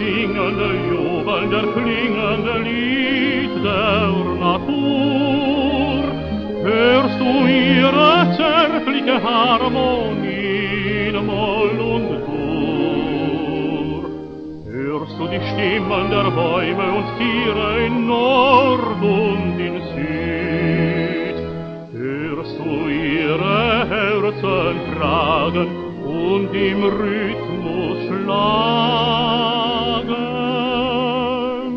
singende, jubelnde, klingende Lied der Natur. Hörst du ihre zärtliche Harmonie in Moll und Dur? Hörst du die Stimmen der Bäume und Tiere in Nord und in Süd? Hörst du ihre Herzen fragen und im Rhythmus schlagen?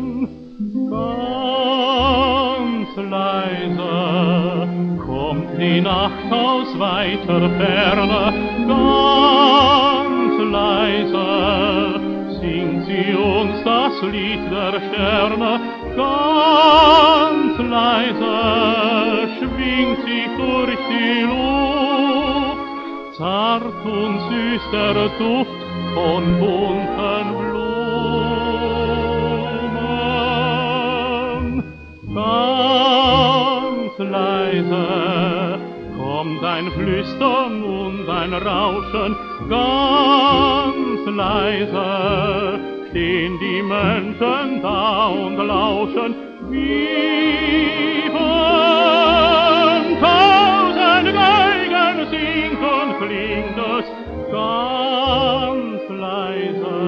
Ganz leise kommt die Nacht aus weiter Ferne, ganz leise singt sie uns das Lied der Sterne, ganz leise schwingt sich durch die Luft, zart und süß der Duft von bunten Blumen. Ganz leise kommt ein Flüstern und ein Rauschen, ganz leise stehen die Menschen da und lauschen, wie von 1000 Geigen singt und klingt es ganz leise,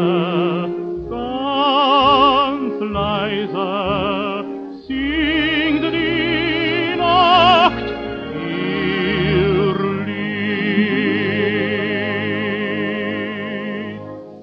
ganz leise singt die Nacht ihr Lied.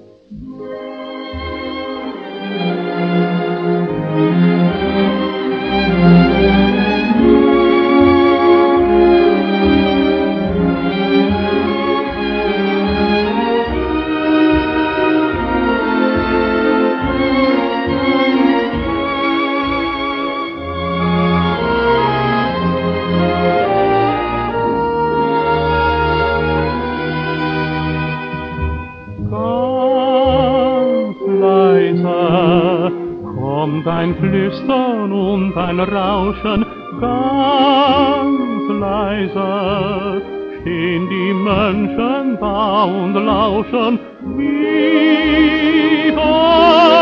Ganz leise kommt ein Flüstern und ein Rauschen, ganz leise stehen die Menschen da und lauschen, wie von